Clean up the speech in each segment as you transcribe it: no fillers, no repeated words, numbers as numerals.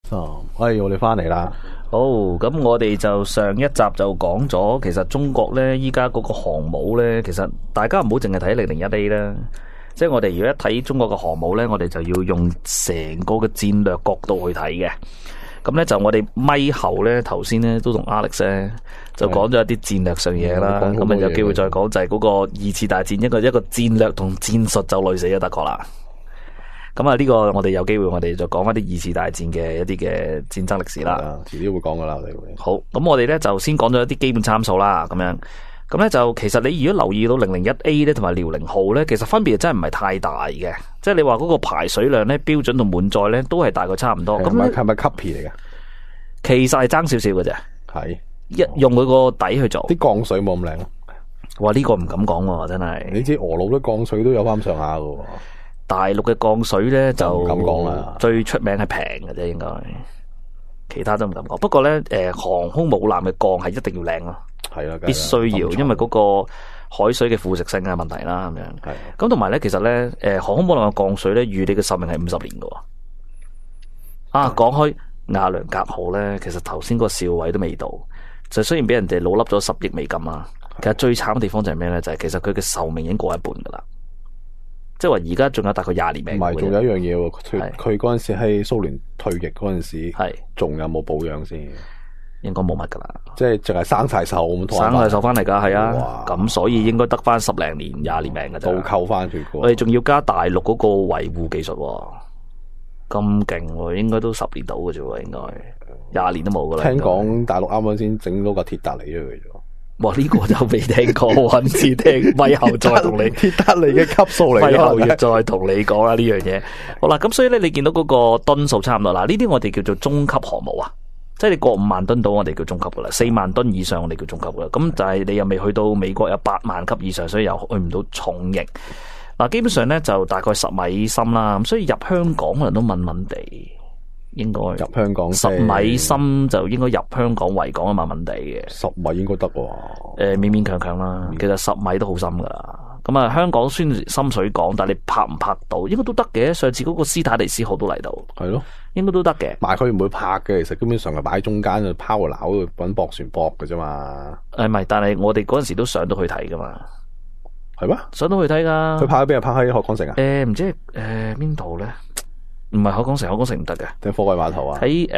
我哋翻嚟啦。 好，咁我哋就上一集就講咗，其實中國呢，依家嗰個航母呢，其實大家唔好淨係睇001A啦，即係我哋如果一睇中國嘅航母呢，我哋就要用成個嘅戰略角度去睇嘅。咁呢，就我哋咪後呢，頭先呢都同 Alex 呢就講咗一啲戰略上嘢啦，咁啊有機會再講就係嗰個二次大戰一個戰略同戰術就累死咗德國啦。咁啊，呢個我哋有機會，我哋就講翻啲二次大戰嘅一啲嘅戰爭歷史啦。 遲啲會講噶啦，我哋會。 好，咁我哋咧就先講咗一啲基本參數啦。咁樣，咁咧就其實你如果留意到001A 咧同埋遼寧號咧，其實分別真係唔係太大嘅。即係你話嗰個排水量咧，標準同滿載咧都係大概差唔多。咁係咪 copy 嚟嘅？ 其實係爭少少嘅啫。 係用佢個底去做。 啲降水冇咁靚。 哇！呢個唔敢講喎，真係。 你知俄佬啲降水都有翻上下噶。 大陸嘅降水咧就唔敢講啦， 最出名係平嘅啫，應該其他都唔敢講。不過咧，航空母艦嘅降係一定要靚咯，係啦，必須要，因為嗰個海水嘅腐蝕性嘅問題啦，咁樣。係咁同埋咧，其實咧，航空母艦嘅降水咧，預計嘅壽命係50年嘅。啊，講開亞良格號咧，其實頭先個兆位都未到，就雖然俾人哋老笠咗10億美金啦，其實最慘嘅地方就係咩咧？就係其實佢嘅壽命已經過一半噶啦。即係話而家仲有大概20年命。唔係，仲有一樣嘢喎。佢嗰陣時喺蘇聯退役嗰陣時，係仲有冇保養先？應該冇乜噶啦。即係淨係生晒銹咁，生晒銹翻嚟噶，係啊。咁所以應該得翻10零年、20年命噶咋。倒扣翻血。我哋仲要加大陸嗰個維護技術，咁勁喎，應該都10年到嘅啫，應該20年都冇噶啦。聽講大陸啱啱先整到個鐵達尼出嚟咗。哇！呢個就未聽過，搵次聽，咪後再同你鐵達尼嘅級數嚟，咪後要再同你講啦呢樣嘢。好啦，咁所以咧，你見到嗰個噸數差唔多啦。呢啲我哋叫做中級航母啊，即係你過5萬噸到，我哋叫中級噶啦。4萬噸以上，我哋叫中級噶啦。咁就係你又未去到美國有8萬級以上，所以又去唔到重型。嗱，基本上咧就大概10米深啦。咁所以入香港可能都問問地。應該入香港10米深就應該入香港維港啊，問問地嘅10米應該得喎。勉勉強強啦，其實10米都好深噶啦。咁啊，香港雖然深水港，但係你拍唔拍到，應該都得嘅。上次嗰個斯坦尼斯號都嚟到，係咯，應該都得嘅。但係佢唔會拍嘅，其實基本上係擺喺中間就拋個錨去搵駁船駁嘅啫嘛。唔係，但係我哋嗰陣時都上到去睇噶嘛。係咩？上到去睇噶。佢拍喺邊啊？拍喺海港城啊？唔知邊度咧？唔係海港城，海港城唔得嘅，定貨櫃碼頭啊？喺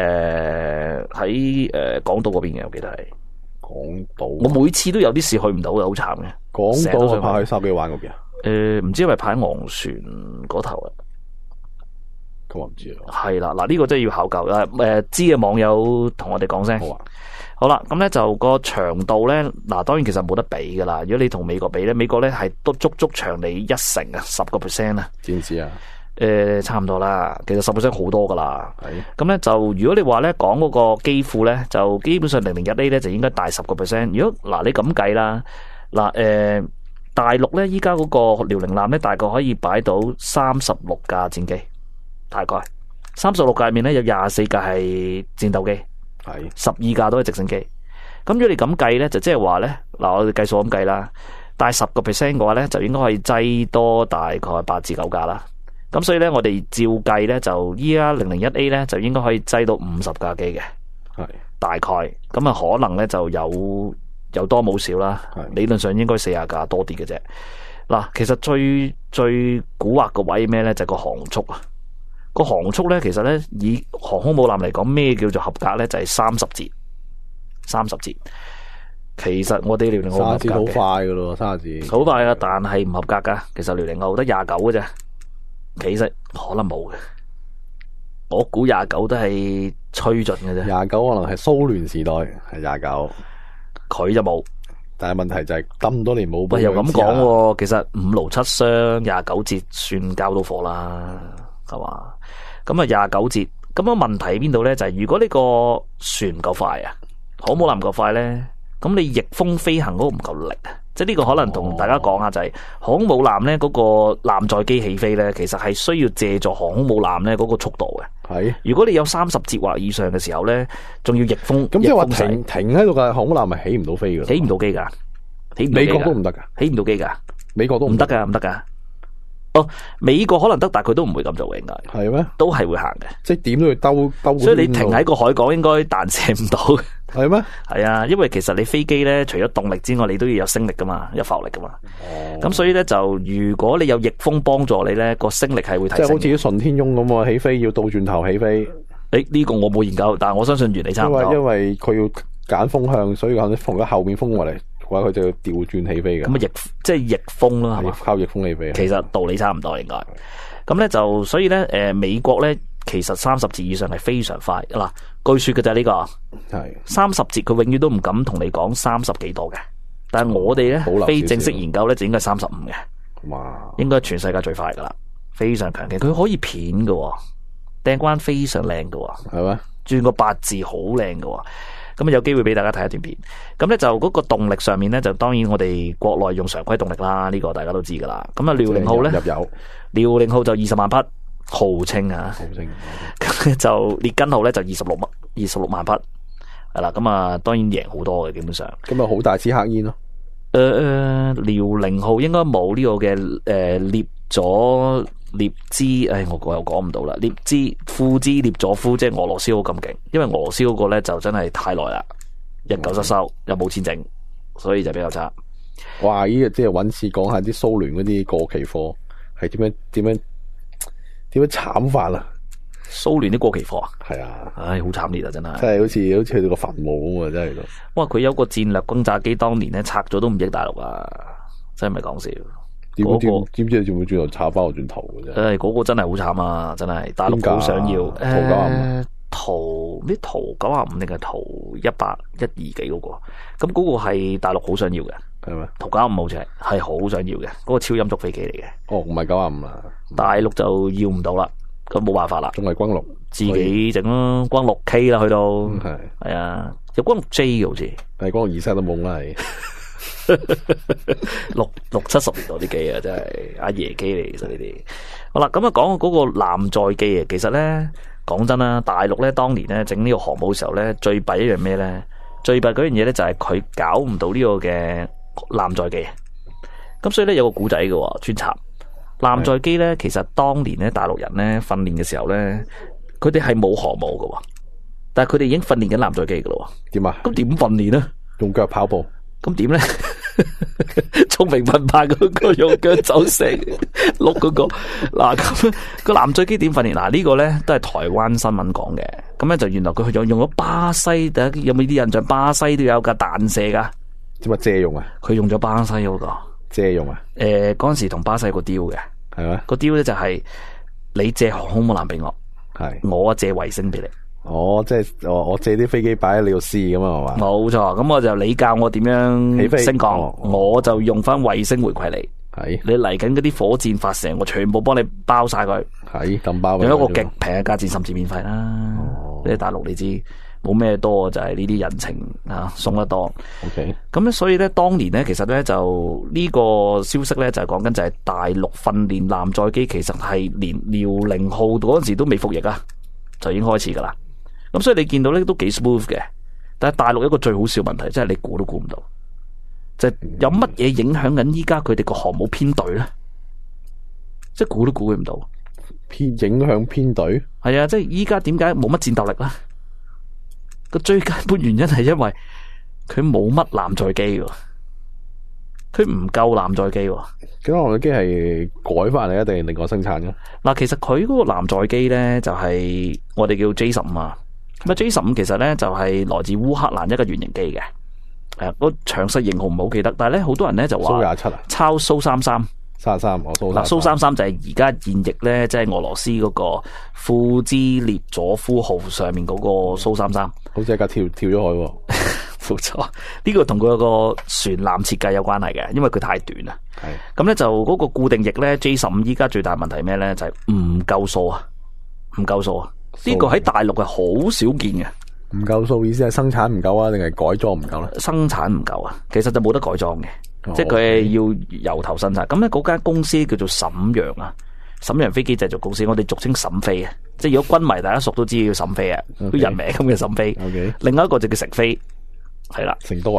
港島嗰邊嘅，我記得係港島。我每次都有啲事去唔到嘅，好慘嘅。港島係拍喺筲箕灣嗰邊啊？唔知係咪拍喺昂船嗰頭啊？咁我唔知啊。係啦，嗱呢個真係要考究啦。知嘅網友同我哋講聲。好啊。好啦，咁咧就個長度咧，嗱當然其實冇得比噶啦。如果你同美國比咧，美國咧係都足長你1成啊，10% 啊。知唔知啊？差唔多啦，其實10% 好多噶啦。咁咧就如果你話咧講嗰個機庫咧，就基本上001A咧就應該大10%。如果嗱你咁計啦，嗱大陸咧依家嗰個遼寧艦咧大概可以擺到36架戰機，大概36架入面咧有24架係戰鬥機，12架都係直升機。咁如果你咁計咧，就即係話咧嗱，我哋計數咁計啦，大10%嘅話咧就應該可以擠多大概8至9架啦。咁所以咧，我哋照計咧，就依家001A咧，就應該可以擠到50架機嘅，係大概。咁啊，可能咧就有多冇少啦。理論上應該40架多啲嘅啫。嗱，其實最蠱惑個位咩咧？就係個航速啊。個航速咧，其實咧以航空母艦嚟講，咩叫做合格咧？就係30節。30節。其實我哋遼寧號合格嘅。30節好快噶咯，30節。好快啊，但係唔合格噶。其實遼寧號得29嘅啫。其實可能冇嘅，我估29都係吹盡嘅啫。29可能係蘇聯時代係29，佢就冇。但係問題就係咁多年冇。喂，又咁講，其實5爐7箱29節算交到貨啦，係嘛？咁啊29節，咁樣問題喺邊度咧？就係如果呢個船唔夠快啊，航母艦唔夠快咧，咁你逆風飛行嗰個唔夠力啊。即係呢個可能同大家講下，就係航空母艦咧嗰個艦載機起飛咧，其實係需要借助航空母艦咧嗰個速度嘅。係，如果你有30節或以上嘅時候咧，仲要逆風，咁即係話停喺度嘅航空母艦咪起唔到飛噶？起唔到機噶，美國都唔得噶，起唔到機噶，美國都唔得噶，唔得噶。 美國可能得，但係佢都唔會咁做嘅，應該係咩？ 都係會行嘅， 即係點都要兜。 所以你停喺個海港應該彈射唔到。 係咩？ 係啊，因為其實你飛機咧，除咗動力之外，你都要有升力噶嘛，有浮力噶嘛。咁所以咧就如果你有逆風幫助你咧，個升力係會提升。 即係好似啲順天翁咁啊，起飛要倒轉頭起飛。 呢個我冇研究，但係我相信原理差唔多。 因為佢要揀風向，所以可能逢咗後面風過嚟，話佢就要調轉起飛嘅。 咁即係逆風咯，係嘛？ 靠逆風起飛。其實道理差唔多應該。咁咧就所以咧，美國咧其實30節以上係非常快嗱。據說嘅就係呢個係30節，佢永遠都唔敢同你講30幾度嘅。但係我哋咧非正式研究咧就應該係35嘅。哇！應該全世界最快噶啦，非常強勁。佢可以片嘅，掟關非常靚嘅，係咩？轉個八字好靚嘅。咁有機會俾大家睇一段片。咁咧就嗰個動力上面咧，就當然我哋國內用常規動力啦，呢個大家都知噶啦。咁啊遼寧號咧，遼寧號就20萬匹。號稱啊，咁就列根號咧就26萬匹，係啦，咁啊當然贏好多嘅基本上。咁啊好大支黑煙咯。遼寧號應該冇呢個嘅列咗列茲，我又講唔到啦。列茲庫茲列佐夫，即係俄羅斯號咁勁，因為俄羅斯嗰個咧就真係太耐啦，日久失修，又冇錢整，所以就比較差。哇！呢個即係搵次講下啲蘇聯嗰啲過期貨係點樣慘法啊？蘇聯啲過期貨啊？係啊，唉，好慘烈啊，真係，真係好似去到個墳墓咁啊，真係。哇！佢有個戰略轟炸機，當年咧拆咗都唔益大陸啊，真係唔係講笑。知唔知你會轉頭炒翻我轉頭嘅啫？嗰個真係好慘啊，真係大陸好想要。圖95定係圖112幾嗰個？咁嗰個係大陸好想要嘅，係咪？圖95好似係好想要嘅，嗰個超音速飛機嚟嘅。哦，唔係95啦，大陸就要唔到啦，咁冇辦法啦。仲係轟6，自己整咯，轟6K 啦，去到係啊，有轟6J 嘅好似，係轟6 2 7都冇啦，係。60-70年代啲機啊，真係阿爺機嚟，其實呢啲。好啦，咁啊講嗰個艦載機啊，其實咧講真啦，大陸咧當年咧整呢個航母嘅時候咧，最弊一樣咩咧？最弊嗰樣嘢咧就係佢搞唔到呢個嘅艦載機。咁所以咧有個古仔嘅穿插艦載機咧，其實當年咧大陸人咧訓練嘅時候咧，佢哋係冇航母嘅，但係佢哋已經訓練緊艦載機噶啦。點啊？咁點訓練咧？用腳跑步。咁點咧？聰明笨伯嗰個用腳走成碌嗰個嗱，咁個艦載機點訓練？嗱，呢個咧都係台灣新聞講嘅。咁咧就原來佢用咗巴西，大家有冇啲印象？巴西都有架彈射噶。點啊？借用啊？佢用咗巴西嗰個借用啊？嗰陣時同巴西有個 deal 嘅，係咩？個 deal 咧就係你借航空母艦俾我，係我借衛星俾你。哦，即係我借啲飛機擺喺你度試咁啊，係嘛？冇錯，咁我就你教我點樣起飛升降，我就用翻衛星回饋你。係你嚟緊嗰啲火箭發射，我全部幫你包晒佢。係咁包，用一個極平嘅價錢，甚至免費啦。你喺大陸你知冇咩多，就係呢啲人情啊送得多。OK，咁咧所以咧當年咧其實咧就呢個消息咧就係講緊就係大陸訓練艦載機，其實係連遼寧號嗰陣時都未服役啊，就已經開始噶啦。咁所以你見到咧都幾 smooth 嘅，但係大陸一個最好笑問題，即係你估都估唔到，就係有乜嘢影響緊依家佢哋個航母編隊咧？即係估都估佢唔到，影響編隊係啊！即係依家點解冇乜戰鬥力咧？個最根本原因係因為佢冇乜艦載機，佢唔夠艦載機。咁艦載機係改翻嚟，定係另外生產嘅？嗱，其實佢嗰個艦載機咧就係我哋叫 J15啊。咁啊 J15其實咧就係來自烏克蘭一個原型機嘅，個詳細型號唔好記得，但係咧好多人咧就話蘇27啊，抄蘇33，蘇33就係而家現役咧，即係俄羅斯嗰個庫茲列佐夫號上面嗰個蘇33，好似一架跳咗海。冇錯，呢個同佢個船艦設計有關係嘅，因為佢太短啦。係咁咧就嗰個固定翼咧 J15依家最大問題咩咧？就係唔夠數啊，唔夠數啊！呢個喺大陸係好少見嘅。唔夠數意思係生產唔夠啊，定係改裝唔夠咧？生產唔夠啊，其實就冇得改裝嘅，即係佢係要由頭生產。咁咧嗰間公司叫做瀋陽啊，瀋陽飛機製造公司，我哋俗稱瀋飛啊。即係如果軍迷大家熟都知叫瀋飛啊，佢人名咁嘅瀋飛。另外一個就叫成飛。係啦，成都啊，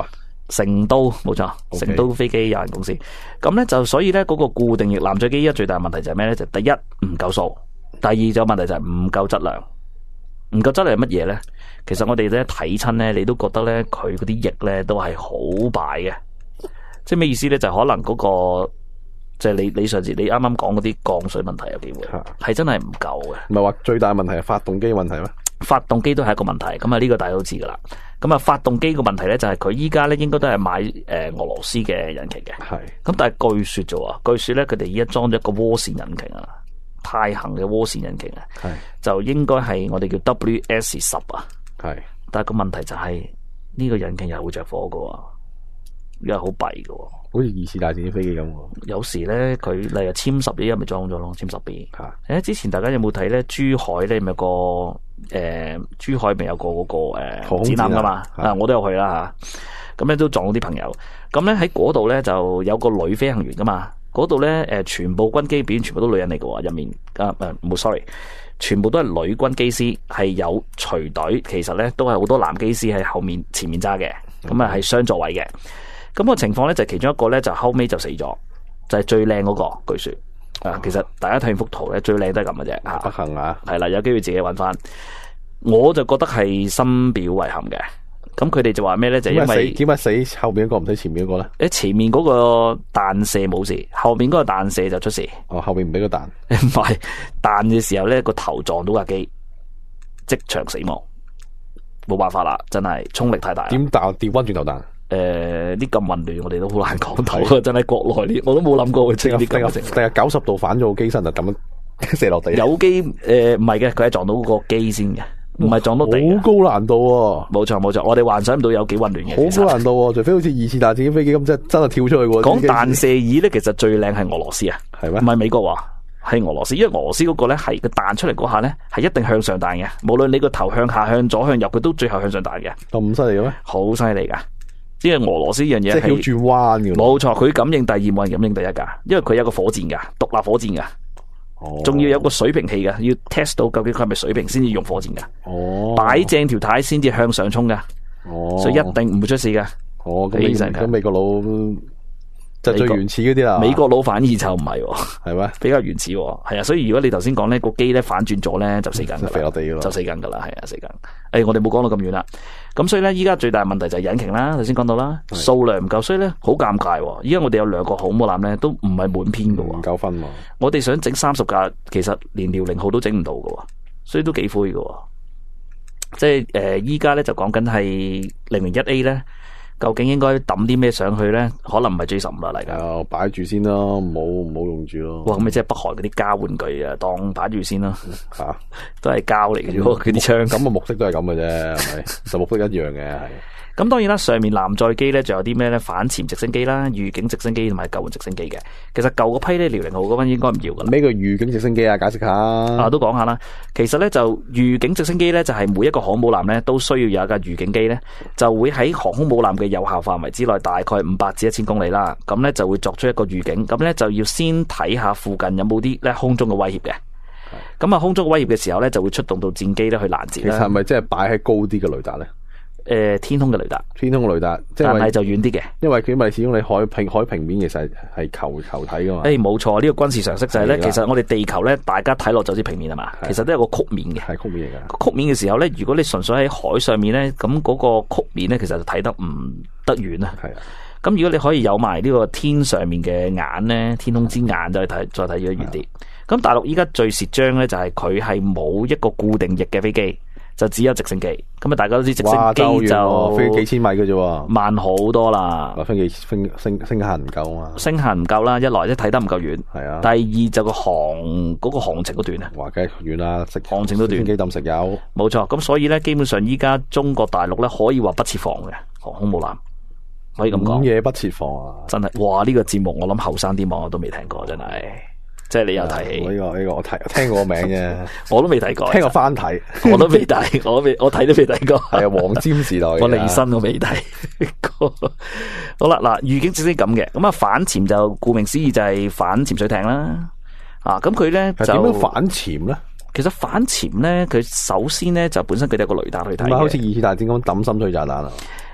成都冇錯，成都飛機有限公司。咁咧就所以咧嗰個固定翼艦載機最大問題就係咩咧？就第一唔夠數，第二就問題就係唔夠質量。唔夠質量係乜嘢咧？其實我哋咧睇親咧，你都覺得咧佢嗰啲翼咧都係好擺嘅。即係咩意思咧？就可能嗰個即係你上次你啱啱講嗰啲降水問題有機會係真係唔夠嘅。唔係話最大問題係發動機問題咩？發動機都係一個問題。咁啊呢個大家都知噶啦。咁啊發動機個問題咧就係佢依家咧應該都係買俄羅斯嘅引擎嘅。係。咁但係據說啫喎，據說咧佢哋依家裝咗一個渦扇引擎啊。太行嘅渦扇引擎啊，就應該係我哋叫 WS10啊，但係個問題就係呢個引擎又會着火㗎，又係好弊㗎，好似二次大戰啲飛機咁。有時咧佢例如殲10呢，咪裝咗咯，殲10B。之前大家有冇睇咧？珠海咧咪有個珠海咪有個嗰個展覽㗎嘛？我都有去啦吓，咁咧都撞到啲朋友。咁咧喺嗰度咧就有個女飛行員㗎嘛。嗰度咧，全部軍機表演全部都女人嚟嘅，入面冇 sorry，全部都係女軍機師，係有隨隊，其實咧都係好多男機師喺後面前面揸嘅，咁啊係雙座位嘅。咁個情況咧就其中一個咧就後尾就死咗，就係最靚嗰個，據說其實大家睇完幅圖咧最靚都係咁嘅啫，不幸啊，係啦，有機會自己揾翻，我就覺得係深表遺憾嘅。咁佢哋就話咩咧？就因為點解死後面一個唔使前面一個咧？前面嗰個彈射冇事，後面嗰個彈射就出事。後面唔俾個彈，唔係彈嘅時候咧個頭撞到架機，即場死亡，冇辦法啦，真係衝力太大。點彈？調翻轉頭彈？啲咁混亂，我哋都好難講到。真係國內啲，我都冇諗過會整啲咁嘅情況。定係90度反咗個機身就咁樣射落地？有機唔係嘅，佢係撞到個機先嘅。唔係撞到地，好高難度喎！冇錯冇錯，我哋幻想唔到有幾混亂嘅。好高難度喎，除非好似二次大戰啲飛機咁，真係跳出去喎。講彈射椅咧，其實最靚係俄羅斯啊，係咩？唔係美國話，係俄羅斯，因為俄羅斯嗰個咧係佢彈出嚟嗰下咧係一定向上彈嘅，無論你個頭向下、向左、向右，佢都最後向上彈嘅。咁犀利嘅咩？好犀利噶！因為俄羅斯呢樣嘢係要轉彎嘅。冇錯，佢敢認第二，冇人敢認第一噶，因為佢有個火箭噶，獨立火箭噶。仲要有個水平器嘅，要 test 到究竟佢係咪水平先至用火箭噶。擺正條軚先至向上衝噶。所以一定唔會出事噶。咁美國佬就最原始嗰啲啦。美國佬反而就唔係，係咩？比較原始。係啊，所以如果你頭先講呢個機咧反轉咗咧，就死緊，飛落地咯，就死緊噶啦，係啊，死緊。我哋冇講到咁遠啦。咁所以咧，依家最大問題就係引擎啦，頭先講到啦，數量唔夠，所以咧好尷尬。依家我哋有2個航母艦咧，都唔係滿編噶，唔夠分。我哋想整30架，其實連遼寧號都整唔到噶，所以都幾灰噶。即係依家咧就講緊係001A 咧，究竟應該抌啲咩上去咧？可能唔係 J15啦嚟噶，擺住先咯，唔好用住咯。哇，咁咪即係北韓嗰啲膠玩具啊，當擺住先咯。吓，都係膠嚟嘅啫，佢啲槍。咁嘅目的都係咁嘅啫，係咪？就目的一樣嘅係。咁當然啦，上面艦載機咧，仲有啲咩咧？反潛直升機啦、預警直升機同埋救援直升機嘅。其實舊嗰批咧，遼寧號嗰班應該唔要噶啦。咩叫預警直升機啊？解釋下。都講下啦。其實咧就預警直升機咧，就係每一個航母艦咧都需要有一架預警機咧，就會喺航空母艦嘅有效範圍之內，大概500至1000公里啦。咁咧就會作出一個預警。咁咧就要先睇下附近有冇啲咧空中嘅威脅嘅。咁啊，空中嘅威脅嘅時候咧，就會出動到戰機咧去攔截啦。其實係咪即係擺喺高啲嘅雷達咧？天空嘅雷達，天空嘅雷達，但係就遠啲嘅，因為始終你海平面其實係球體噶嘛。冇錯，呢個軍事常識就係咧，其實我哋地球咧，大家睇落就知平面係嘛，其實都有個曲面嘅，係曲面嚟嘅。曲面嘅時候咧，如果你純粹喺海上面咧，咁嗰個曲面咧，其實就睇得唔得遠啊。係啊，咁如果你可以有埋呢個天上面嘅眼咧，天空之眼就再睇咗遠啲。咁大陸依家最蝕章咧，就係佢係冇一個固定翼嘅飛機。就只有直升機，咁啊大家都知直升機就飛幾千米嘅啫，慢好多啦。升限唔夠啊嘛，升限唔夠啦，一來即睇得唔夠遠，係啊。第二就個航程都短啊，話梗係遠啦，航程都短，飛機抌食油，冇錯。咁所以咧，基本上依家中國大陸咧可以話不設防嘅航空母艦，可以咁講。嘢不設防啊，真係哇！呢個節目我諗後生啲網友都未聽過，真係。即係你有睇起呢個我聽過個名啫，我都未睇過，聽過翻睇，我都未睇，我睇都未睇過。係啊，黃霑時代，我離身我未睇過。好啦，嗱，預警直升機咁嘅，咁啊反潛就顧名思義就係反潛水艇啦。咁佢咧就點樣反潛咧？其實反潛咧，佢首先咧就本身佢有個雷達去睇嘅，好似二次大戰咁抌深水炸彈啊。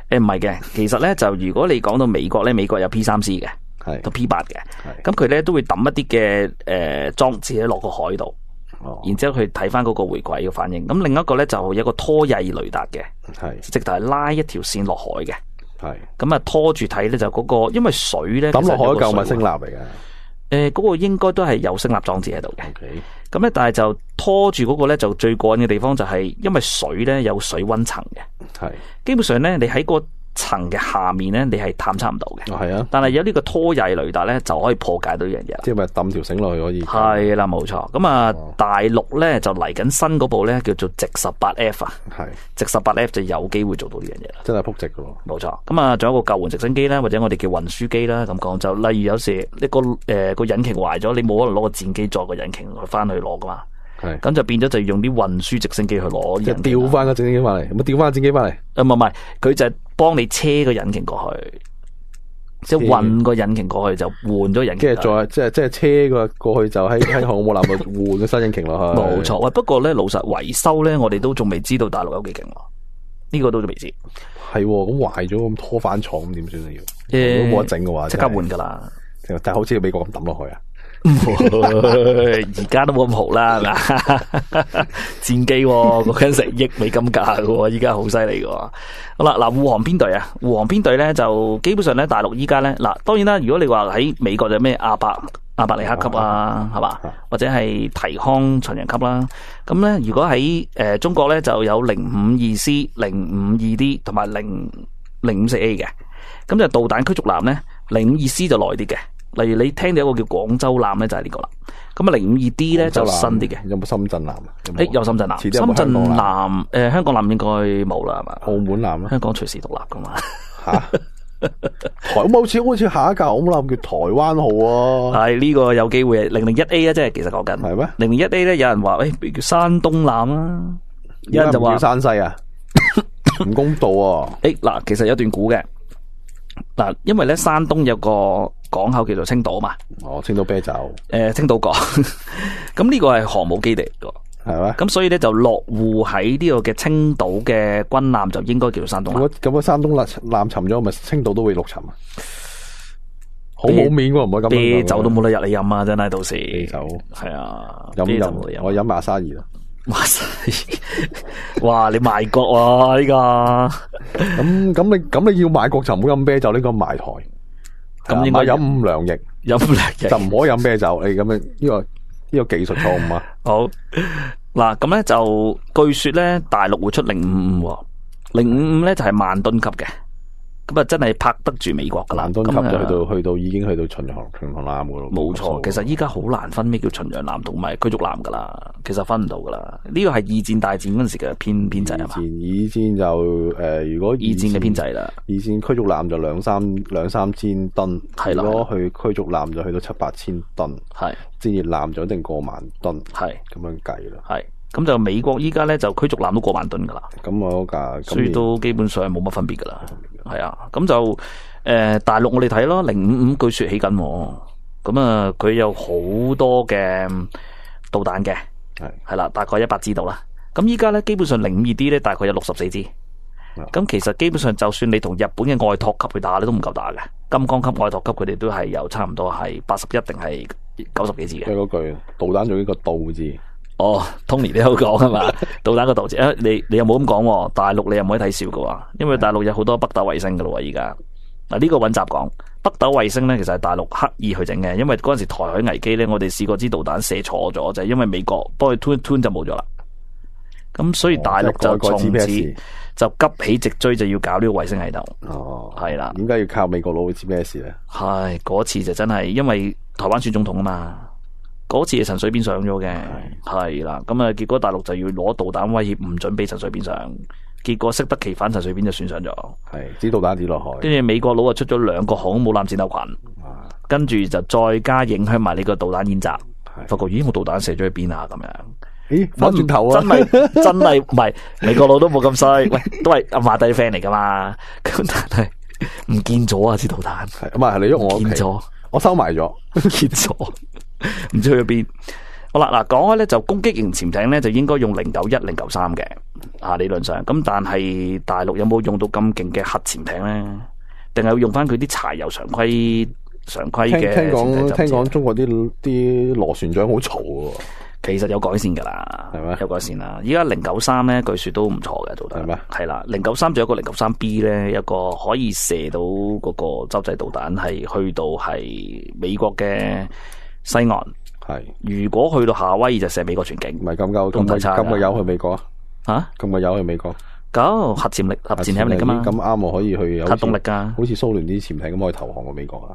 唔係嘅，其實咧就如果你講到美國咧，美國有 P3C 嘅， 係到 P8 嘅，咁佢咧都會抌一啲嘅裝置落個海度。然之後佢睇翻嗰個回軌嘅反應，咁另一個咧就有一個拖曳雷達嘅，係直頭係拉一條線落海嘅，係咁啊拖住睇咧就嗰個，因為水咧抌落海嚿咪聲納嚟嘅， 嗰個應該都係有聲納裝置喺度嘅，咁咧但係就拖住嗰個咧就最過癮嘅地方就係，因為水咧有水溫層嘅，係基本上咧你喺個層嘅下面咧，你係探測唔到嘅。係啊，但係有呢個拖曳雷達咧，就可以破解到呢樣嘢。即係咪抌條繩落去可以？係啦，冇錯。咁啊，大陸咧就嚟緊新嗰部咧叫做直 18F 啊。係直 18F 就有機會做到呢樣嘢啦。真係撲直噶喎。冇錯。咁啊，仲有一個救援直升機啦，或者我哋叫運輸機啦。咁講就例如有時一個個引擎壞咗，你冇可能攞個戰機載個引擎去翻去攞噶嘛。係咁就變咗就用啲運輸直升機去攞，即係調翻個直升機翻嚟，咁啊調翻個戰機翻嚟。唔係，佢就係幫你車個引擎過去，即係運個引擎過去就換咗引擎。即係再即係車個過去就喺航母艦度換個新引擎落去。冇錯。喂，不過咧老實維修咧，我哋都仲未知道大陸有幾勁喎。呢個都仲未知。係咁壞咗咁拖翻廠咁點算啊？要如果冇得整嘅話，即刻換噶啦。但係好似美國咁抌落去啊？而家都冇咁好啦，係咪？戰機嗰間成億美金價嘅，依家好犀利嘅。好啦，嗱，護航編隊啊，護航編隊咧就基本上咧，大陸依家咧，嗱，當然啦，如果你話喺美國就咩阿伯尼克級啊，係嘛，或者係提康巡洋級啦，咁咧如果喺中國咧就有052C、052D 同埋054A 嘅，咁就導彈驅逐艦咧052C就耐啲嘅。例如你聽到一個叫廣州艦咧，就係呢個啦。咁啊052D 咧就新啲嘅。有冇深圳艦啊？有深圳艦。深圳艦香港艦應該冇啦，係嘛？澳門艦咧？香港隨時獨立噶嘛？吓？咁好似下一屆澳門艦叫台灣號啊？係呢個有機會001A啊，即係其實講緊係咩？001A 咧，有人話叫山東艦啊，有人就話叫山西啊，唔公道啊！嗱，其實有段古嘅。嗱，因為咧山東有個港口叫做青島嘛，青島啤酒，青島港，咁呢個係航母基地嚟嘅，係咩？咁所以咧就落戶喺呢個嘅青島嘅軍艦就應該叫做山東艦。咁山東艦沉咗，咪青島都會陸沉啊？好冇面喎，唔可以咁。啤酒都冇得入嚟飲啊！真係到時啤酒係啊，我飲馬沙兒啦。哇！你賣國啊呢個咁你要賣國就唔好飲啤酒，呢個賣台。咁應該飲五糧液，就唔可以飲啤酒。你咁樣呢個技術錯誤啊！好嗱，咁咧就據說咧大陸會出055咧就係萬噸級嘅。咁啊，真係拍得住美國噶啦！萬噸級就去到已經去到巡航艦噶咯。冇錯，其實依家好難分咩叫巡洋艦同埋驅逐艦噶啦，其實分唔到噶啦。呢個係二戰大戰嗰陣時嘅編制係嘛？二戰就如果二戰嘅編制啦，二戰驅逐艦就兩三千噸，係啦。如果去驅逐艦就去到7-8千噸，係戰列艦就一定過萬噸，係咁樣計啦，係。咁就美國依家咧就驅逐艦都過萬噸噶啦，咁所以都基本上冇乜分別噶啦，係啊，咁就大陸我哋睇咯，055據說起緊，咁啊佢有好多嘅導彈嘅，係啦，大概100支度啦，咁依家咧基本上052D咧大概有64支，咁其實基本上就算你同日本嘅外托級去打咧都唔夠打嘅，金剛級外托級佢哋都係有差唔多係81定係90幾支嘅。即係嗰句導彈仲呢個導字。哦 ，Tony 你有講係嘛？導彈個導字，你又冇咁講，大陸你又唔可以睇笑㗎，因為大陸有好多北斗衛星噶咯，依家嗱呢個搵集講北斗衛星咧，其實係大陸刻意去整嘅，因為嗰陣時台海危機咧，我哋試過支導彈射錯咗，就係因為美國幫佢 tune 就冇咗啦，咁所以大陸就從此就急起直追，就要搞呢個衛星系統。哦，係啦，點解要靠美國佬知咩事咧？係嗰次就真係因為台灣選總統啊嘛。嗰次係陳水扁上咗嘅，係啦，咁啊，結果大陸就要攞導彈威脅，唔准俾陳水扁上，結果適得其反，陳水扁就選上咗，係指導彈跌落海，跟住美國佬啊出咗2個航空母艦戰鬥群，跟住就再加影響埋呢個導彈演習，發覺咦，我導彈射咗去邊啊？咁樣，咦，翻轉頭啊，真係唔係美國佬都冇咁衰，喂，都係阿馬底 friend 嚟噶嘛，咁但係唔見咗啊支導彈，唔係嚟咗我屋企，我收埋咗，唔見咗。唔知去咗邊， 好啦，嗱，講開咧就攻擊型潛艇咧就應該用091、093嘅理論上，咁但係大陸有冇用到咁勁嘅核潛艇咧？定係要用翻佢啲柴油常規嘅？ 聽講中國啲螺旋槳好嘈喎。 其實有改善噶啦， 係咩？ 有改善啦。依家093咧，據說都唔錯嘅，做得係咩？係啦，093仲有個093B 咧，一個可以射到嗰個洲際導彈，係去到係美國嘅西岸。係，如果去到夏威夷就射美國全境。唔係咁夠，咁咪有去美國啊？咁咪有去美國？搞核潛艇嚟噶嘛？咁啱我可以去有核動力噶，好似蘇聯啲潛艇咁可以投降過美國啊？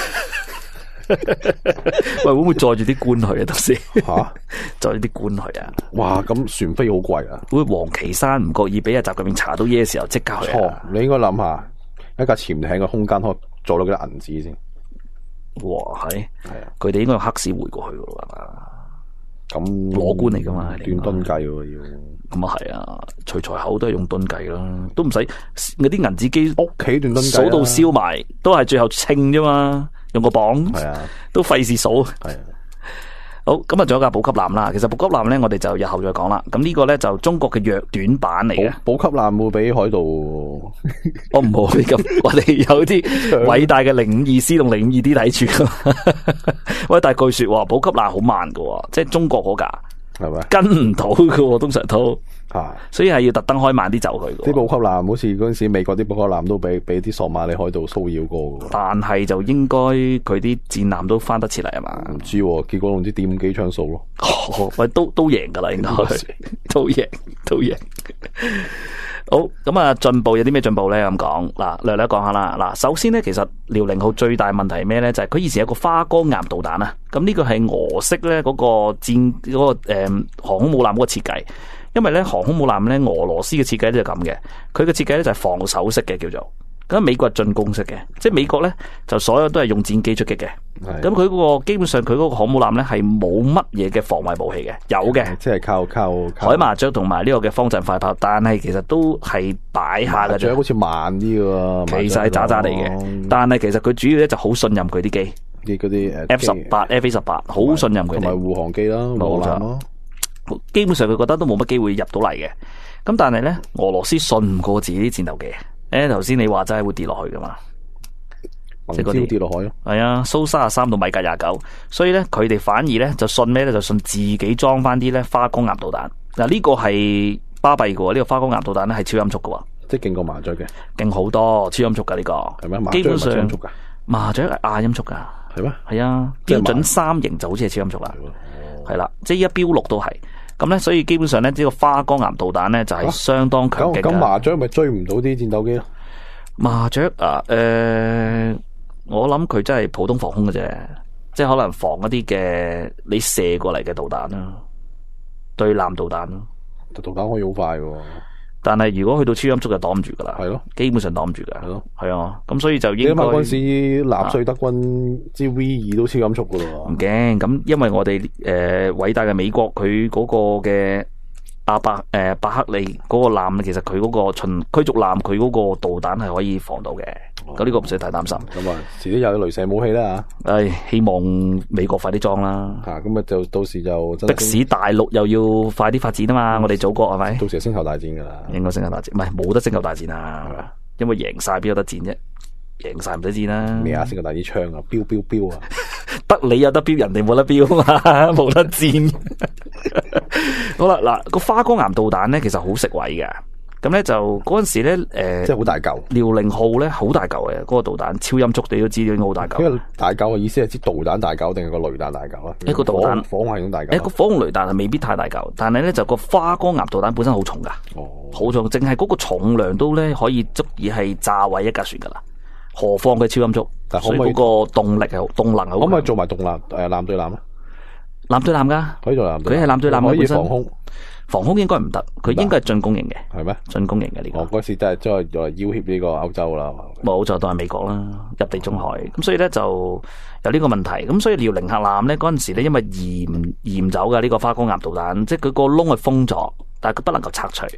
喂，會唔會載住啲官去啊？到時載住啲官去啊？哇！咁船飛好貴啊！會黃岐山唔覺意俾阿習近平查到嘢嘅時候即刻去啊？你應該諗下一架潛艇嘅空間可以做到幾多銀紙先？哇！係啊，佢哋應該用黑市匯過去噶係嘛？咁攞官嚟噶嘛？斷噸計要咁啊係啊，除財口都係用噸計啦，都唔使嗰啲銀紙機屋企斷噸計，數到燒埋都係最後稱啫嘛。用個磅係啊，都費事數係啊。好，咁啊，仲有架補給艦啦。其實補給艦咧，我哋就日後再講啦。咁呢個咧就中國嘅弱短版嚟嘅。補給艦會比海盜，我唔好咁。我哋有啲偉大嘅052C 同052D 睇住。喂，但係據說補給艦好慢噶，即係中國嗰架係咪跟唔到噶？通常都。所以係要特登開慢啲走佢。啲補給艦好似嗰陣時美國啲補給艦都俾啲索馬里海盜騷擾過。但係就應該佢啲戰艦都翻得切嚟係嘛？唔知，結果唔知點幾槍數咯。喂，都贏噶啦，應該都贏。好，咁啊，進步有啲咩進步咧？咁講嗱，略略講下啦。嗱，首先咧，其實遼寧號最大問題係咩咧？就係佢以前有個花崗岩導彈啊。咁呢個係俄式咧嗰個航空母艦嗰個設計。因為咧航空母艦咧俄羅斯嘅設計咧就咁嘅，佢嘅設計咧就係防守式嘅叫做，咁美國係進攻式嘅，即係美國咧就所有都係用戰機出擊嘅，咁佢嗰個基本上佢嗰個航母艦咧係冇乜嘢嘅防衛武器嘅，有嘅，即係靠海麻雀同埋呢個嘅方陣快炮，但係其實都係擺下嘅啫，好似慢啲喎，其實係渣渣嚟嘅，但係其實佢主要咧就好信任佢啲機，嗰啲 F-18、FA-18，好信任佢哋，同埋護航機啦，冇錯。基本上佢覺得都冇乜機會入到嚟嘅，咁但係咧俄羅斯信唔過自己啲戰鬥機，頭先你話真係會跌落去噶嘛，即係嗰啲跌落海咯，係啊，蘇33到米格29，所以咧佢哋反而咧就信咩咧？就信自己裝翻啲咧花崗岩導彈。嗱，呢個係巴閉嘅，呢個花崗岩導彈咧係超音速嘅，即係勁過麻雀嘅，勁好多，超音速噶呢個係咩？基本上麻雀係亞音速噶，係咩？係啊，標準3型就好似係超音速啦，係啦，即係依家標6都係。咁咧，所以基本上咧，呢個花崗岩導彈咧就係相當強勁嘅。咁麻雀咪追唔到啲戰鬥機咯？麻雀啊，我諗佢真係普通防空嘅啫，即係可能防一啲嘅你射過嚟嘅導彈啦，對艦導彈咯。導彈可以好快嘅。但係如果去到超音速就擋唔住噶啦，係咯，基本上擋唔住噶，係咯，係啊，咁所以就應該嗰陣時納粹德軍之 V2都超音速噶咯，唔驚，咁因為我哋偉大嘅美國佢嗰個嘅伯克利嗰個艦，其實佢嗰個驅逐艦佢嗰個導彈係可以防到嘅，咁呢個唔使太擔心。咁啊，遲啲有鐳射武器啦吓，希望美國快啲裝啦。咁啊就到時就迫使大陸又要快啲發展啊嘛，我哋祖國係咪？到時係星球大戰噶啦，應該星球大戰，唔係冇得星球大戰啊，因為贏晒邊有得戰啫，贏晒唔使戰啦。咩啊？星球大戰槍啊，飆啊！得你有得飆，人哋冇得飆啊嘛，冇得戰。好啦，嗱個花崗岩導彈咧，其實好食位嘅。咁咧就嗰陣時咧，即係好大嚿。遼寧號咧好大嚿嘅，嗰個導彈超音速，你都知應該好大嚿。因為大嚿嘅意思係指導彈大嚿定係個雷彈大嚿啦？一個導彈火箭咁大嚿。個火箭雷彈係未必太大嚿，但係咧就個花崗岩導彈本身好重噶，好重，淨係嗰個重量都咧可以足以係炸毀一架船噶啦。何況佢超音速，所以嗰個動力係動能好。可唔可以做埋動艦艦對艦咧？艦對艦噶，可以做艦對艦。佢係艦對艦嘅本身。防空應該唔得，佢應該係進攻型嘅。係咩？進攻型嘅呢個。嗰時真係再要挾呢個歐洲啦。冇錯，當係美國啦，入地中海。咁所以咧就有呢個問題。咁所以遼寧核艦咧嗰陣時咧，因為移唔走嘅呢個花崗岩導彈，即係佢個窿係封咗，但係佢不能夠拆除。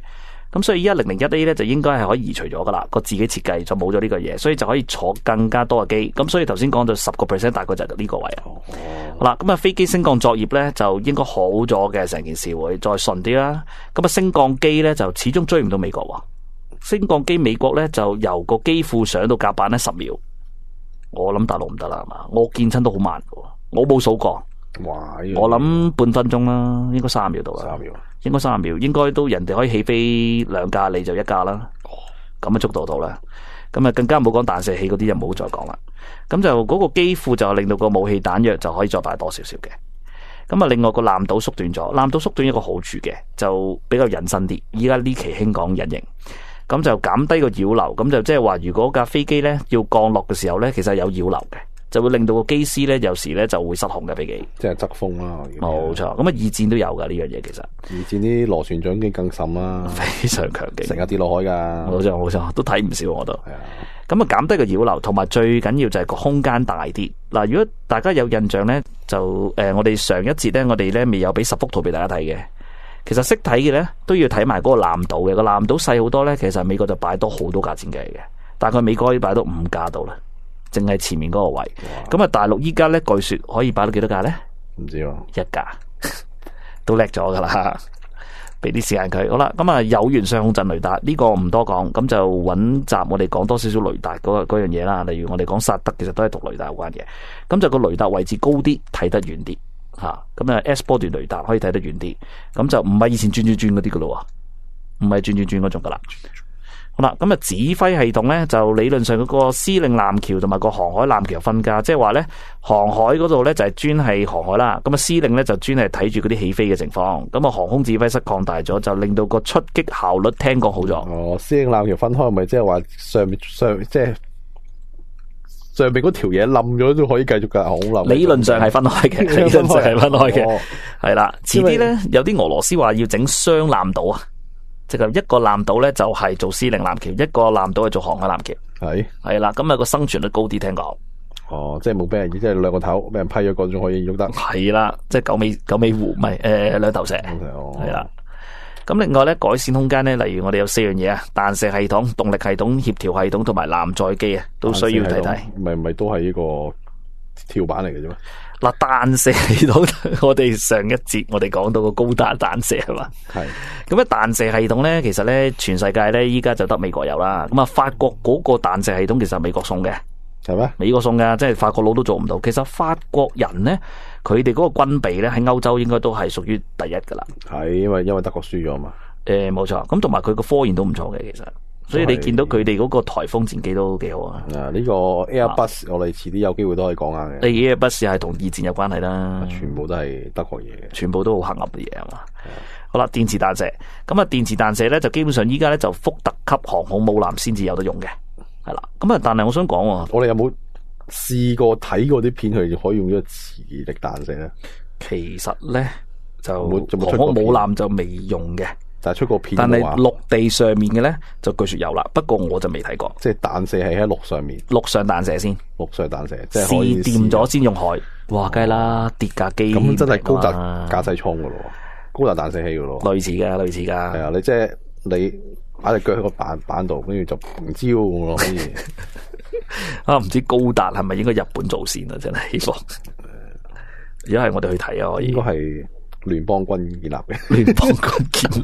咁所以101A 咧就應該係可以移除咗噶啦，個自己設計就冇咗呢個嘢，所以就可以坐更加多嘅機。咁所以頭先講到10%大概就係呢個位啊。好啦，咁啊飛機升降作業咧就應該好咗嘅，成件事會再順啲啦。咁啊升降機咧就始終追唔到美國喎。升降機美國咧就由個機庫上到甲板咧10秒，我諗大陸唔得啦係嘛？我見親都好慢嘅，我冇數過。 哇！ 我諗半分鐘啦，應該30秒到啦。應該30秒，應該都人哋可以起飛2架，你就1架啦。咁嘅速度到啦，咁啊更加唔好講彈射器嗰啲就唔好再講啦。咁就嗰個機庫就令到個武器彈藥就可以再大多少少嘅。咁啊，另外個艦島縮短咗，艦島縮短一個好處嘅，就比較隱身啲。依家呢期興講隱形，咁就減低個擾流。咁就即係話，如果架飛機咧要降落嘅時候咧，其實有擾流嘅。就會令到個機師咧，有時咧就會失控嘅飛機， 即係側風啦。 冇錯，咁啊，二戰都有噶呢樣嘢，其實二戰啲螺旋槳機更甚啦， 非常強勁， 成日跌落海噶。 冇錯，都睇唔少我都。係啊，咁啊減低個擾流，同埋最緊要就係個空間大啲。嗱，如果大家有印象咧，就我哋上一節咧，我哋咧未有俾10幅圖俾大家睇嘅。其實識睇嘅咧，都要睇埋嗰個艦島嘅。個艦島細好多咧，其實美國就擺多好多架戰機嘅，大概美國可以擺到5架度啦。淨係前面嗰個位，咁啊大陸依家咧據說可以擺到幾多架咧？ 唔知喎 ，1架都叻咗噶啦，俾啲時間佢。好啦，咁啊有源相控陣雷達呢個唔多講，咁就揾集我哋講多少少雷達嗰樣嘢啦。例如我哋講薩德，其實都係同雷達有關嘅。咁就個雷達位置高啲，睇得遠啲吓。咁啊 S 波段雷達可以睇得遠啲，咁就唔係以前轉嗰啲噶咯，唔係轉嗰種噶啦。好啦，咁啊指揮系統咧就理論上嗰個司令艦橋同埋個航海艦橋分家，即係話咧航海嗰度咧就係專係航海啦，咁啊司令咧就專係睇住嗰啲起飛嘅情況，咁啊航空指揮室擴大咗，就令到個出擊效率聽講好咗。 哦，司令艦橋分開，咪即係話上即係上邊嗰條嘢冧咗都可以繼續架航空艦。 理論上係分開嘅，理論上係分開嘅，係啦。遲啲咧有啲俄羅斯話要整雙艦島啊。即係一個艦島咧，就係做司令艦橋；一個艦島係做航海艦橋。係啦，咁啊個生存率高啲，聽講。哦， 即係冇俾人，即係兩個頭俾人批咗個，仲可以喐得。 係啦，即係九尾狐，唔係兩頭蛇。係啦。咁另外咧，改善空間咧，例如我哋有4樣嘢啊：彈射系統、動力系統、協調系統同埋艦載機啊，都需要睇睇。 咪都係呢個跳板嚟嘅啫嘛。 嗱，彈射系統，我哋上一節我哋講到個高達彈射係嘛？係。咁啊，彈射系統咧，其實咧，全世界咧，依家就得美國有啦。咁啊，法國嗰個彈射系統其實係美國送嘅，係咩？美國送嘅，即係法國佬都做唔到。其實法國人咧，佢哋嗰個軍備咧喺歐洲應該都係屬於第一噶啦。係，因為德國輸咗嘛。冇錯。咁同埋佢個科研都唔錯嘅，其實。所以你見到佢哋嗰個颱風戰機都幾好啊！呢個 Airbus 我哋遲啲有機會都可以講下嘅。Airbus 係同二戰有關係啦， 全部都係德國嘢嘅， 全部都好黑暗嘅嘢啊嘛。好啦，電磁彈射，咁啊電磁彈射咧就基本上依家咧就福特級航空母艦先至有得用嘅，係啦。咁啊，但係我想講， 我哋有冇試過睇過啲片，佢可以用呢個磁力彈射咧？ 其實咧就航空母艦就未用嘅。 就係出個片， 但係陸地上面嘅咧就據說有啦，不過我就未睇過。 即係彈射係喺陸上面， 陸上彈射先， 陸上彈射即係試掂咗先用海。哇，梗係啦，跌架機咁真係高達駕駛艙噶咯，高達彈射器噶咯， 類似噶。 係啊，你即係你擺隻腳喺個板度，跟住就唔招咁咯，可以。 啊，唔知高達係咪應該日本做先啊？真係希望。如果係我哋去睇啊，可以。 應該係。聯邦軍建立嘅， 聯邦軍建立。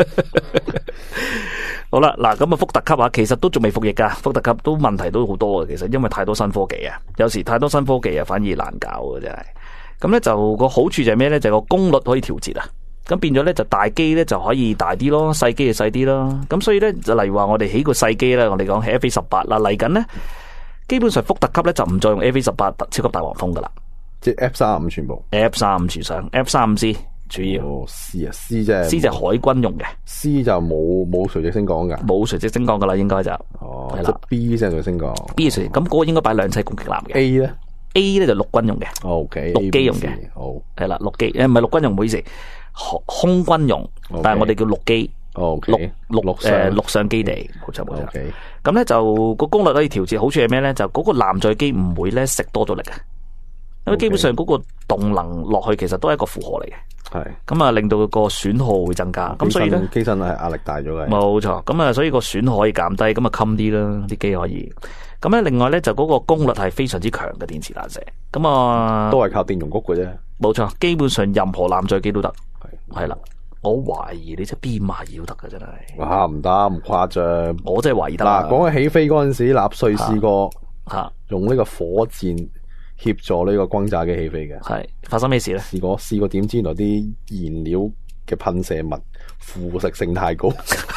好啦，嗱咁啊，福特級啊，其實都仲未服役噶，福特級都問題都好多嘅，其實因為太多新科技啊，有時太多新科技啊，反而難搞嘅真係。咁咧就個好處就係咩咧？就個功率可以調節啊，咁變咗咧就大機咧就可以大啲咯，細機就細啲咯。咁所以咧就例如話我哋起個細機咧，我哋講係 FA18啦，嚟緊咧基本上福特級咧就唔再用 FA18 超級大黃蜂噶啦。 即係 F35全部 ，F35全上 ，F35C 主要。 C 啊 ，C 即係 C 就係海軍用嘅 ，C 就冇垂直升降噶， 冇垂直升降噶啦，應該就係啦。B 先係垂直升降 ，B 垂直咁嗰個應該擺兩棲攻擊艦嘅。 A 咧 ，A 咧就陸軍用嘅 ，OK， 陸基用嘅，好係啦，陸基唔係陸軍用，唔好意思，空軍用，但係我哋叫陸基。陸上基地，冇錯。咁咧就個功率可以調節，好處係咩咧？就嗰個艦載機唔會咧食多咗力嘅。因為基本上嗰個動能落去其實都係一個負荷嚟嘅， 係咁啊，令到個損耗會增加。咁所以咧， 機身係壓力大咗嘅。 冇錯，咁啊，所以個損耗可以減低，咁啊襟啲啦，啲機可以。咁咧，另外咧就嗰個功率係非常之強嘅電磁彈射。咁啊， 都係靠電容谷嘅啫。 冇錯，基本上任何艦載機都得。係啦。我懷疑你隻 B52都得㗎，真係。哇， 唔得，咁誇張。 我真係懷疑得。 嗱，講起起飛嗰陣時，納粹試過用呢個火箭協助呢個轟炸機起飛嘅。 係發生咩事咧？ 試過點知原來啲燃料嘅噴射物腐蝕性太高。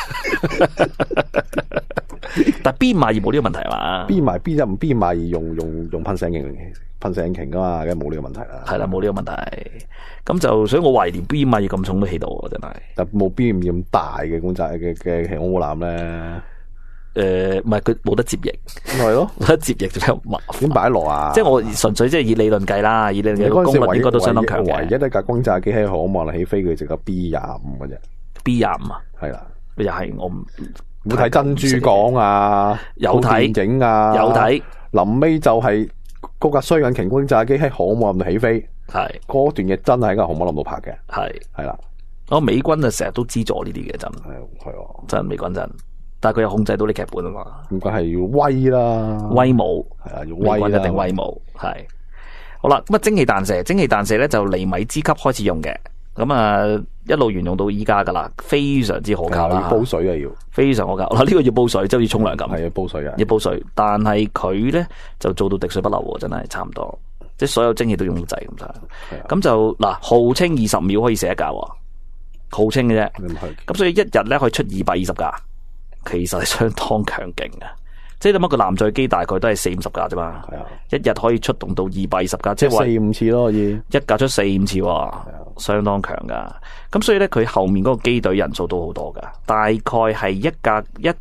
但 B52冇呢個問題係嘛 ？B52用噴射引擎噶嘛，梗係冇呢個問題啦。 係啦，冇呢個問題。咁就所以我懷疑連 B52咁重都起到，真係。 但冇 B52咁大嘅轟炸嘅航母艦咧。 唔係佢冇得接翼。 係咯， 冇得接翼就比較麻煩。 點擺落啊？ 即係我純粹即係以理論計啦，以理論嘅功率應該都相當強嘅。 唯一一架轟炸機喺航母嚟起飛，佢就個 B25嘅啫。 B25啊？ 係啦， 又係我唔冇睇珍珠港啊， 有睇電影啊， 有睇。 臨尾就係嗰架雙引擎轟炸機喺航母度起飛。係嗰段嘢真係喺個航母度拍嘅。係啦， 我美軍啊成日都資助呢啲嘅真係真美軍真，但係佢又控制到啲劇本啊嘛。咁梗係要威啦，威武係啊，要威啦，美軍一定威武係。好啦，咁啊蒸汽彈射咧就厘米之級開始用嘅，咁啊一路沿用到依家噶啦，非常之可靠啦。要煲水啊，要非常可靠。嗱呢個要煲水，即係好似沖涼咁。係啊，煲水啊，要煲水。但係佢咧就做到滴水不漏，真係差唔多。即係所有蒸汽都用到滯咁滯，咁就嗱號稱20秒可以射一架，號稱嘅啫。咁所以一日咧可以出220架，其實係相當強勁嘅。即係諗下個艦載機大概都係4-50架啫嘛，一日可以出動到220架，即係話4-5次咯，一架出4-5次，相當強噶。咁所以咧佢後面嗰個機隊人數都好多噶，大概係一架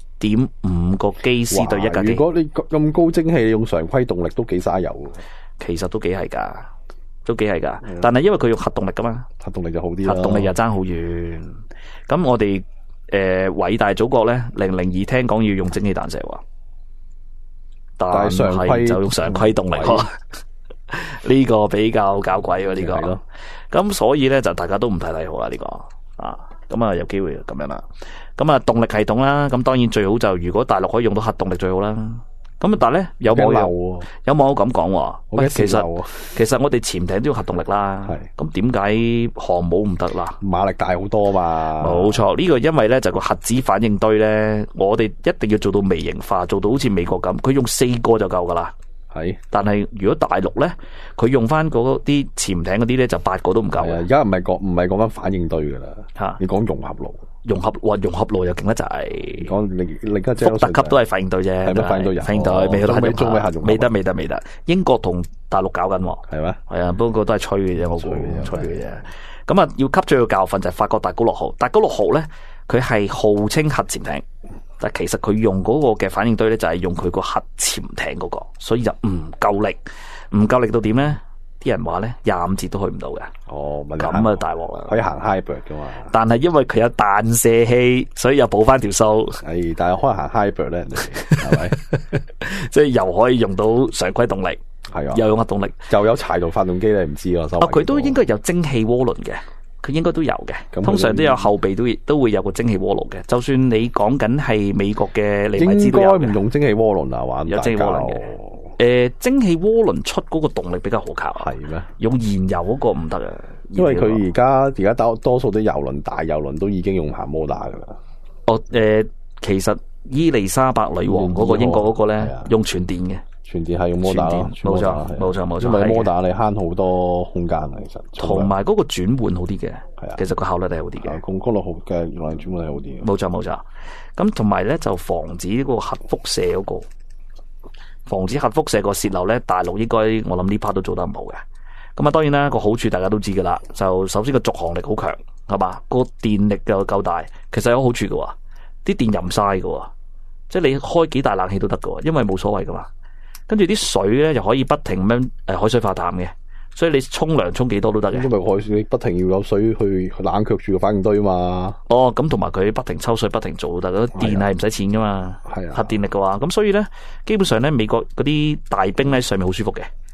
1.5個機師對一架機。如果你咁高蒸汽用常規動力都幾嘥油。其實都幾係噶，但係因為佢用核動力噶嘛，核動力就好啲，核動力又爭好遠。咁我哋偉大祖國咧002聽講要用蒸汽彈射喎，但係就用常規動力喎，呢個比較搞鬼喎呢個。咁所以咧就大家都唔太睇好啦呢個啊，咁啊有機會咁樣啦。咁啊動力系統啦，咁當然最好就如果大陸可以用到核動力最好啦。咁但係咧有網友咁講，喂，其實我哋潛艇都要核動力啦。咁點解航母唔得啦？馬力大好多嘛。冇錯，呢個因為咧就個核子反應堆咧，我哋一定要做到微型化，做到好似美國咁，佢用4個就夠噶啦。但係如果大陸咧，佢用翻嗰啲潛艇嗰啲咧，就8個都唔夠。而家唔係講緊反應堆噶啦，你講融合爐。融合爐又勁得滯，講你而家福特級都係反應堆啫，係咩反應堆？反應堆未得，英國同大陸搞緊，係咩？係啊，不過都係吹嘅啫，我估吹嘅啫。咁啊，要吸取個教訓就係法國達高樂號咧，佢係號稱核潛艇，但其實佢用嗰個嘅反應堆咧，就係用佢個核潛艇嗰個，所以就唔夠力到點咧？啲人話咧25節都去唔到嘅。咁啊大鑊啦，可以行 hybrid 噶嘛？但係因為佢有彈射器，所以又補翻條數。但係可以行 hybrid 咧，人哋係咪？即係又可以用到常規動力，係啊，又用核動力，又有柴油發動機咧，唔知啊。佢都應該有蒸汽渦輪嘅，佢應該都有嘅。通常都有後備都會有個蒸汽渦輪嘅。就算你講緊係美國嘅，你咪知道應該唔用蒸汽渦輪啊？玩有蒸汽渦輪嘅。蒸汽渦輪出嗰個動力比較可靠，係咩？用燃油嗰個唔得啊，因為佢而家多數啲油輪大油輪都已經用行摩打噶啦。其實伊麗莎白女王嗰個英國嗰個咧用全電嘅，全電係用摩打咯，冇錯，因為摩打你慳好多空間啊，其實同埋嗰個轉換好啲嘅，係啊，其實個效率係好啲嘅，功率好嘅，原來轉換係好啲嘅，冇錯。咁同埋咧就防止呢個核輻射嗰個。防止核輻射個泄漏咧，大陸應該我諗呢 part 都做得唔好嘅。咁啊，當然啦，個好處大家都知噶啦。就首先個續航力好強，係嘛？個電力又夠大，其實有好處噶。啲電任晒噶，即係你開幾大冷氣都得噶，因為冇所謂噶嘛。跟住啲水咧又可以不停咁樣海水化淡嘅，所以你沖涼沖幾多都得嘅。因為海水不停要有水去冷卻住個反應堆嘛。咁同埋佢不停抽水不停做，但係電係唔使錢噶嘛。係啊，核電力嘅話，咁所以咧基本上咧美國嗰啲大兵喺上面好舒服嘅，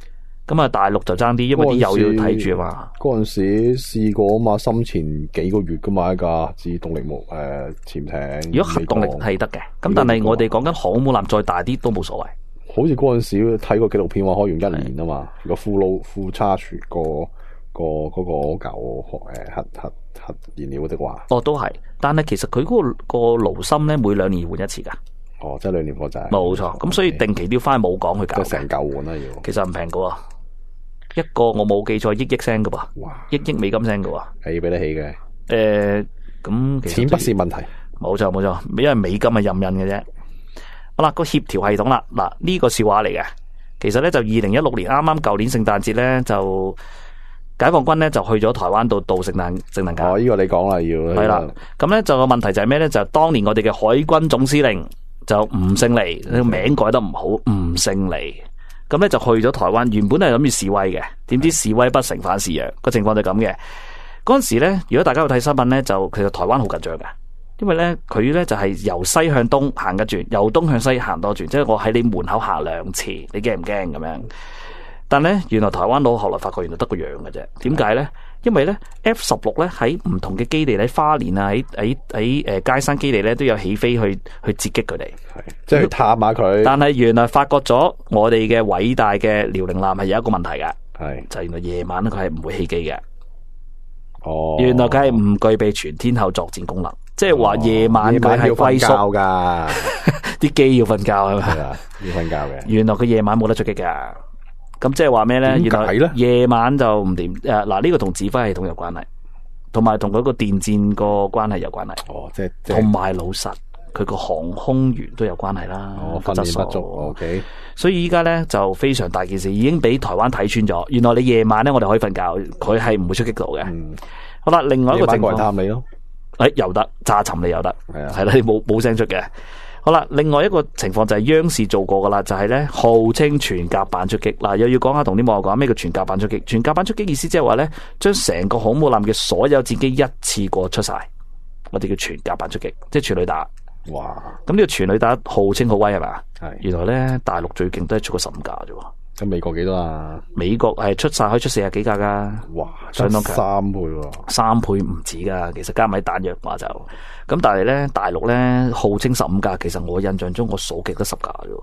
咁啊，大陸就爭啲，因為啲油要睇住啊嘛。 嗰陣時試過啊嘛，深潛幾個月噶嘛，一架自動力潛艇。 如果核動力係得嘅，咁但係我哋講緊航空母艦再大啲都冇所謂。 好似嗰陣時睇過紀錄片話開完1年啊嘛，個副差廚個舊核燃料的話。 哦，都係，但係其實佢嗰個爐芯咧，每2年換一次噶。 哦，即係2年貨仔。 冇錯，咁所以定期都要翻去母港去搞。 即係成嚿換啦要。其實唔平噶喎，一個我冇記錯億聲噶噃。 哇！ 億美金聲噶喎。 係要俾得起嘅。 咁錢不是問題。 冇錯，因為美金係任印嘅啫。好啦，個協調系統啦，嗱呢個笑話嚟嘅。其實咧就2016年啱啱舊年聖誕節咧就解放軍咧就去咗台灣度度聖誕假。 哦，呢個你講啦要。 係啦，咁咧就個問題就係咩咧？就當年我哋嘅海軍總司令就吳勝利，個名改得唔好，吳勝利。咁咧就去咗台灣，原本係諗住示威嘅，點知示威不成反示弱，個情況就咁嘅。嗰陣時咧，如果大家有睇新聞咧，就其實台灣好緊張嘅。因為咧，佢咧就係由西向東行一轉，由東向西行多轉，即係我喺你門口行2次，你驚唔驚咁樣？但咧，原來台灣佬後來發覺原來得個樣嘅啫。點解咧？因為咧 F-16咧喺唔同嘅基地，喺花蓮啊，喺佳山基地咧都有起飛去截擊佢哋， 即係去探下佢。 但係原來發覺咗我哋嘅偉大嘅遼寧艦係有一個問題嘅，就係原來夜晚咧佢係唔會起機嘅。哦，原來佢係唔具備全天候作戰功能。即係話夜晚佢係龜縮噶，啲機要瞓覺係咪？ 要瞓覺嘅。 原來佢夜晚冇得出擊噶，咁即係話咩咧？ 點解咧？ 夜晚就唔掂。嗱呢個同指揮系統有關係，同埋同佢個電戰個關係有關係。 哦，即係同埋老實，佢個航空員都有關係啦。 哦，訓練不足。OK。 所以依家咧就非常大件事，已經俾台灣睇穿咗。原來你夜晚咧，我哋可以瞓覺，佢係唔會出擊到嘅。好啦，另外一個情況。夜晚過嚟探你咯。又得炸沉你又得，係啦，你冇聲出嘅。好啦，另外一個情況就係央視做過噶啦，就係咧號稱全甲板出擊。嗱，又要講下同啲網友講咩叫全甲板出擊？全甲板出擊意思即係話咧，將成個航母艦嘅所有戰機一次過出晒，我哋叫全甲板出擊，即係全壘打。哇！咁呢個全壘打號稱好威係嘛？係。原來咧大陸最勁都係出過15架啫。 咁美國幾多啊？美國係出晒可以出40幾架噶， 哇， 相當強 ，3倍喎 ，3倍唔止噶，其實加埋彈藥話就，咁但係咧大陸咧號稱15架，其實我印象中我數極得10架啫，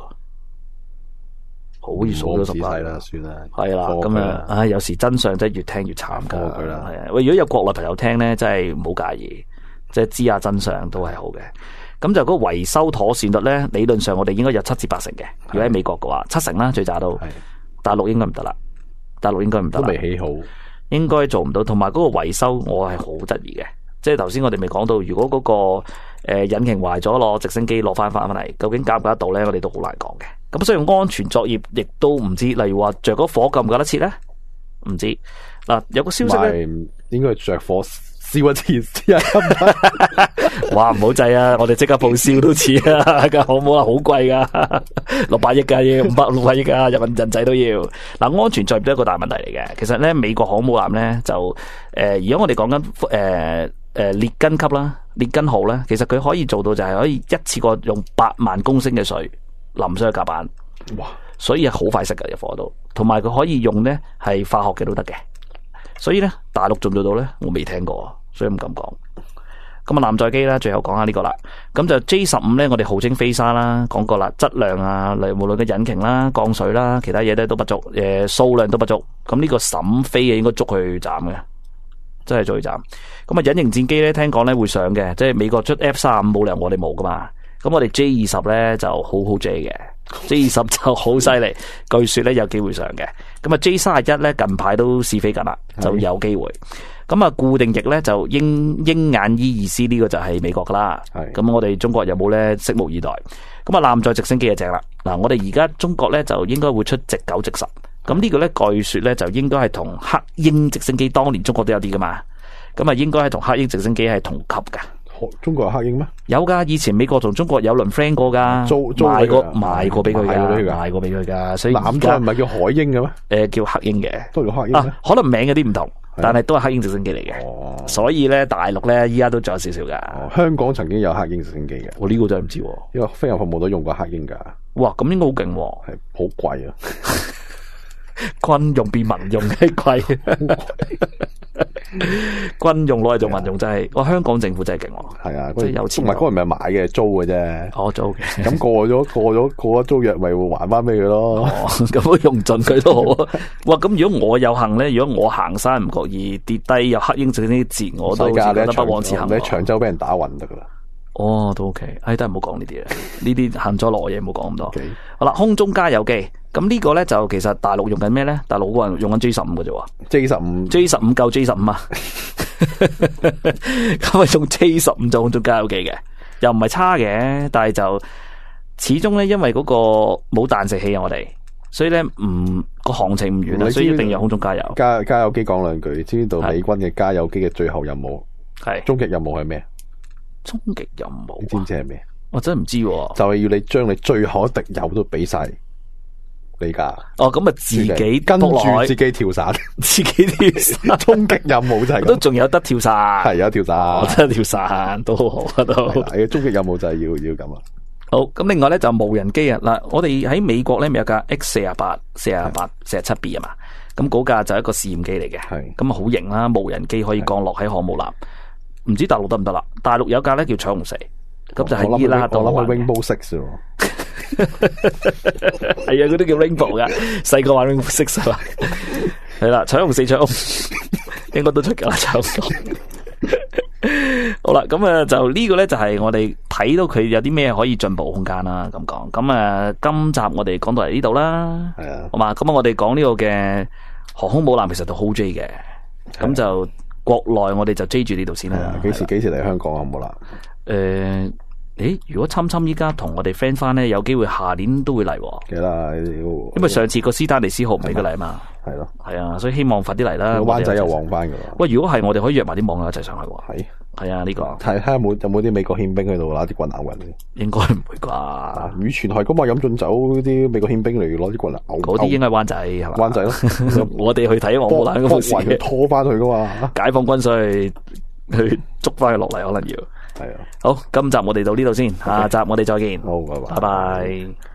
好似數咗10架啦，算啦， 係啦，咁啊，有時真相真係越聽越慘噶，係啊，喂，如果有國內朋友聽咧，真係唔好介意，即係知下真相都係好嘅。咁就嗰個維修妥善率咧，理論上我哋應該有7至8成嘅。如果喺美國嘅話，7成啦，最渣都。大陸應該唔得啦，大陸應該唔得啦。 都未起好， 應該做唔到。同埋嗰個維修，我係好質疑嘅。即係頭先我哋未講到，如果嗰個引擎壞咗，攞直升機攞翻嚟，究竟夾唔夾得到咧？我哋都好難講嘅。咁所以安全作業亦都唔知。例如話着嗰火夠唔夠得切咧？唔知。嗱，有個消息咧， 應該係着火。燒一次啊！ 哇，唔好制啊！我哋即刻報銷都似啊！架航母啊，好貴噶，600億噶要500-600億噶，人仔都要。嗱，安全作業都係一個大問題嚟嘅。其實咧，美國航母艦咧就如果我哋講緊列根級啦，列根號咧，其實佢可以做到就係可以一次過用8萬公升嘅水淋上去甲板。哇！所以係好快熄噶入火度，同埋佢可以用咧係化學嘅都得嘅。所以咧，大陸做唔做到咧？我未聽過。所以唔敢講。咁啊，艦載機啦，最後講下呢個啦。咁就 J15咧，我哋號稱飛沙啦，講過啦，質量啊，無論嘅引擎啦、降水啦，其他嘢咧都不足，數量都不足。咁呢個審飛嘅應該捉去斬嘅，真係捉去斬。咁啊，隱形戰機咧，聽講咧會上嘅，即係美國出 F-35冇理由我哋冇噶嘛。咁我哋 J20 咧就好 J 嘅，J20 就好犀利，據說咧有機會上嘅。咁啊 J31咧近排都試飛緊啦，就有機會。咁啊，固定翼咧就鷹眼 E-2C 呢個就係美國噶啦。咁我哋中國有冇咧？拭目以待。咁啊，艦載直升機就正啦。嗱，我哋而家中國咧就應該會出直9、直10。咁呢個咧據說咧就應該係同黑鷹直升機當年中國都有啲噶嘛。咁啊，應該係同黑鷹直升機係同級噶。 中國有黑鷹咩？有噶，以前美國同中國有輪 friend 過噶，賣過俾佢噶，賣過俾佢噶。所以艦載唔係叫海鷹嘅咩？ 叫黑鷹嘅， 都叫黑鷹。 可能名有啲唔同。但係都係黑鷹直升機嚟嘅，所以咧大陸咧依家都仲有少少噶。 香港曾經有黑鷹直升機嘅， 我呢個真係唔知。 因為飛行服務都用過黑鷹噶。 哇，咁應該好勁。 係好貴啊！ 軍用變民用嘅貴，軍用攞嚟做民用真係，我香港政府真係勁喎。 係啊， 真係有錢。 唔係嗰個唔係買嘅，租嘅啫。 我租嘅。咁過咗租約，咪會還翻俾佢咯。 咁用盡佢都好啊。哇！咁如果我有幸咧，如果我行山唔覺意跌低，有黑鷹整啲節，我都覺得不枉此行。 你喺長洲俾人打暈得噶啦。 哦，都 OK，都係唔好講呢啲啦，呢啲幸災樂禍嘢唔好講咁多。好啦，空中加油機，咁呢個咧就其實大陸用緊咩咧？大陸嗰人用緊 J15 嘅啫，J15 夠 J15 啊，咁啊用 J15 做空中加油機嘅，又唔係差嘅，但係就始終咧因為嗰個冇彈射器啊，我哋，所以咧個行程唔遠啊，所以一定要空中加油。 加油機講兩句，知道美軍嘅加油機嘅最後任務係終極任務係咩？終極任務，你知唔知係咩？我真係唔知，就係要你將你最後一滴油都俾晒你架。哦，咁啊自己跟住自己跳傘，自己跳傘。終極任務就係都仲有得跳傘，係有跳傘，真係跳傘都好啊，都係。終極任務就係要咁啊。好，咁另外咧就無人機啊嗱，我哋喺美國咧咪有架 X48、47B 啊嘛，咁嗰架就係一個試驗機嚟嘅，係咁啊好型啦，無人機可以降落喺航母艦。唔知大陸得唔得啦？大陸有架咧叫彩虹4，咁就係伊拉克度玩嘅。我諗係 Rainbow 6喎，係啊，嗰啲叫 Rainbow 噶，細個玩 Rainbow 6啊，係啦，彩虹4、彩虹應該都出噶啦，彩虹6。好啦，咁啊就呢個咧就係我哋睇到佢有啲咩可以進步空間啦，咁講。咁啊，今集我哋講到嚟呢度啦，係啊，好嘛？咁啊，我哋講呢個嘅航空母艦其實都好 J 嘅，咁就。國內我哋就追住呢度先啦。幾時嚟香港好冇啦？如果侵侵依家同我哋 friend 翻咧，有機會下年都會嚟。嘅啦，因為上次個斯丹尼斯號唔俾佢嚟嘛。係咯，係啊，所以希望快啲嚟啦。灣仔又旺翻噶啦。喂，如果係我哋可以約埋啲網友一齊上去喎。係啊，呢個睇下有冇啲美國憲兵喺度拿啲棍咬人。應該唔會啩？以前係咁話飲醉酒啲美國憲兵嚟攞啲棍咬。嗰啲應該係灣仔係嘛？灣仔咯，我哋去睇我冇攬嗰件事，拖翻去噶嘛？解放軍去捉翻佢落嚟，可能要係啊。好，今集我哋到呢度先，下集我哋再見。好，拜拜。